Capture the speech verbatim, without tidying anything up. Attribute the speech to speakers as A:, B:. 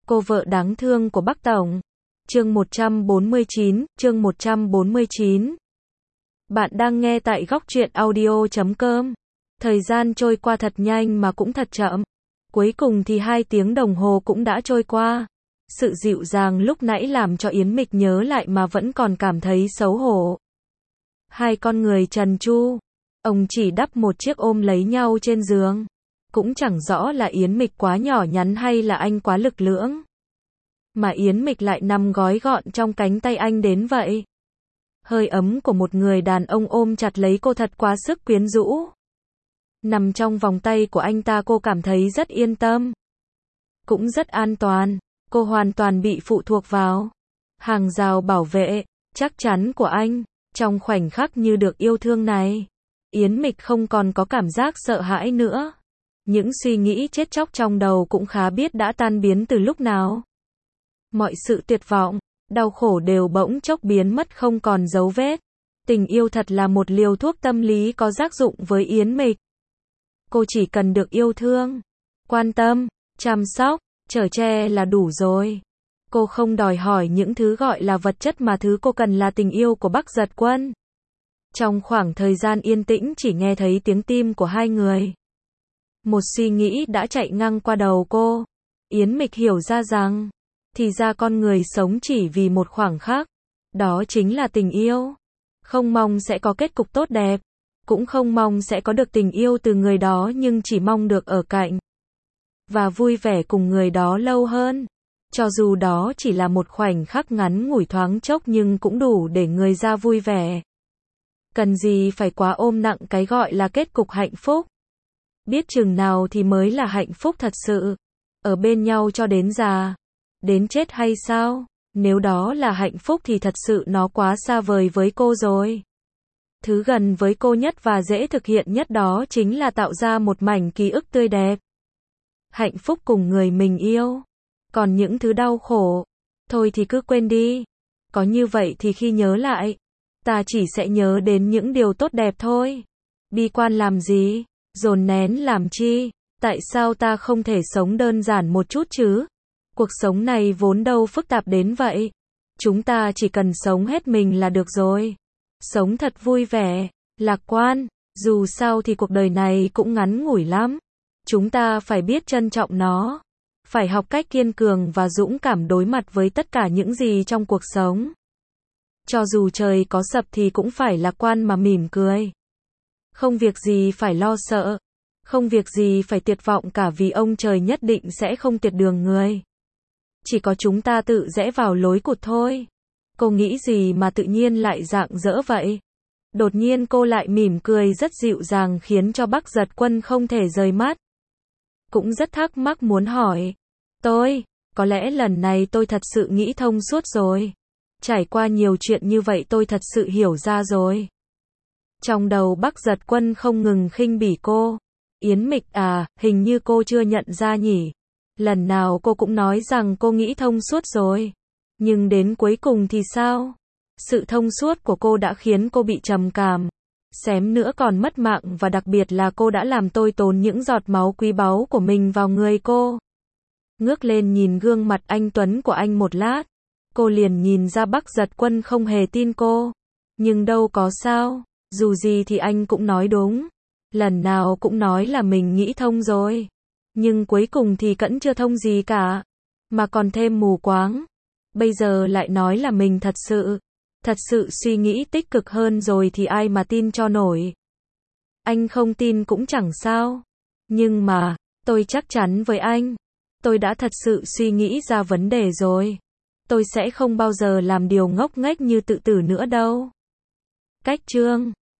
A: Cô vợ đáng thương của Bắc Tổng. Chương một trăm bốn mươi chín, chương một trăm bốn mươi chín. Bạn đang nghe tại góc truyện audio chấm com. Thời gian trôi qua thật nhanh mà cũng thật chậm. Cuối cùng thì hai tiếng đồng hồ cũng đã trôi qua. Sự dịu dàng lúc nãy làm cho Yến Mịch nhớ lại mà vẫn còn cảm thấy xấu hổ. Hai con người trần tru. Ông chỉ đắp một chiếc ôm lấy nhau trên giường. Cũng chẳng rõ là Yến Mịch quá nhỏ nhắn hay là anh quá lực lưỡng. Mà Yến Mịch lại nằm gói gọn trong cánh tay anh đến vậy. Hơi ấm của một người đàn ông ôm chặt lấy cô thật quá sức quyến rũ. Nằm trong vòng tay của anh ta cô cảm thấy rất yên tâm. Cũng rất an toàn. Cô hoàn toàn bị phụ thuộc vào hàng rào bảo vệ chắc chắn của anh. Trong khoảnh khắc như được yêu thương này, Yến Mịch không còn có cảm giác sợ hãi nữa. Những suy nghĩ chết chóc trong đầu cũng khá biết đã tan biến từ lúc nào. Mọi sự tuyệt vọng, đau khổ đều bỗng chốc biến mất không còn dấu vết. Tình yêu thật là một liều thuốc tâm lý có tác dụng với Yến Mịch. Cô chỉ cần được yêu thương, quan tâm, chăm sóc, chở che là đủ rồi. Cô không đòi hỏi những thứ gọi là vật chất mà thứ cô cần là tình yêu của Bắc Giật Quân. Trong khoảng thời gian yên tĩnh chỉ nghe thấy tiếng tim của hai người. Một suy nghĩ đã chạy ngang qua đầu cô. Yến Mịch hiểu ra rằng, thì ra con người sống chỉ vì một khoảng khắc. Đó chính là tình yêu. Không mong sẽ có kết cục tốt đẹp. Cũng không mong sẽ có được tình yêu từ người đó nhưng chỉ mong được ở cạnh. Và vui vẻ cùng người đó lâu hơn. Cho dù đó chỉ là một khoảnh khắc ngắn ngủi thoáng chốc nhưng cũng đủ để người ra vui vẻ. Cần gì phải quá ôm nặng cái gọi là kết cục hạnh phúc. Biết chừng nào thì mới là hạnh phúc thật sự. Ở bên nhau cho đến già. Đến chết hay sao? Nếu đó là hạnh phúc thì thật sự nó quá xa vời với cô rồi. Thứ gần với cô nhất và dễ thực hiện nhất đó chính là tạo ra một mảnh ký ức tươi đẹp. Hạnh phúc cùng người mình yêu. Còn những thứ đau khổ, thôi thì cứ quên đi. Có như vậy thì khi nhớ lại, ta chỉ sẽ nhớ đến những điều tốt đẹp thôi. Bi quan làm gì? Dồn nén làm chi? Tại sao ta không thể sống đơn giản một chút chứ? Cuộc sống này vốn đâu phức tạp đến vậy. Chúng ta chỉ cần sống hết mình là được rồi. Sống thật vui vẻ, lạc quan. Dù sao thì cuộc đời này cũng ngắn ngủi lắm. Chúng ta phải biết trân trọng nó. Phải học cách kiên cường và dũng cảm đối mặt với tất cả những gì trong cuộc sống. Cho dù trời có sập thì cũng phải lạc quan mà mỉm cười. Không việc gì phải lo sợ. Không việc gì phải tuyệt vọng cả vì ông trời nhất định sẽ không tuyệt đường người. Chỉ có chúng ta tự rẽ vào lối cụt thôi. Cô nghĩ gì mà tự nhiên lại rạng rỡ vậy? Đột nhiên cô lại mỉm cười rất dịu dàng khiến cho Bắc Giật Quân không thể rời mắt. Cũng rất thắc mắc muốn hỏi. Tôi, có lẽ lần này tôi thật sự nghĩ thông suốt rồi. Trải qua nhiều chuyện như vậy tôi thật sự hiểu ra rồi. Trong đầu Bắc Giật Quân không ngừng khinh bỉ cô. Yến Mịch à, hình như cô chưa nhận ra nhỉ. Lần nào cô cũng nói rằng cô nghĩ thông suốt rồi. Nhưng đến cuối cùng thì sao? Sự thông suốt của cô đã khiến cô bị trầm cảm. Xém nữa còn mất mạng và đặc biệt là cô đã làm tôi tốn những giọt máu quý báu của mình vào người cô. Ngước lên nhìn gương mặt anh tuấn của anh một lát. Cô liền nhìn ra Bắc Giật Quân không hề tin cô. Nhưng đâu có sao. Dù gì thì anh cũng nói đúng. Lần nào cũng nói là mình nghĩ thông rồi. Nhưng cuối cùng thì vẫn chưa thông gì cả. Mà còn thêm mù quáng. Bây giờ lại nói là mình thật sự. Thật sự suy nghĩ tích cực hơn rồi thì ai mà tin cho nổi. Anh không tin cũng chẳng sao. Nhưng mà, tôi chắc chắn với anh. Tôi đã thật sự suy nghĩ ra vấn đề rồi. Tôi sẽ không bao giờ làm điều ngốc nghếch như tự tử nữa đâu. Cách chương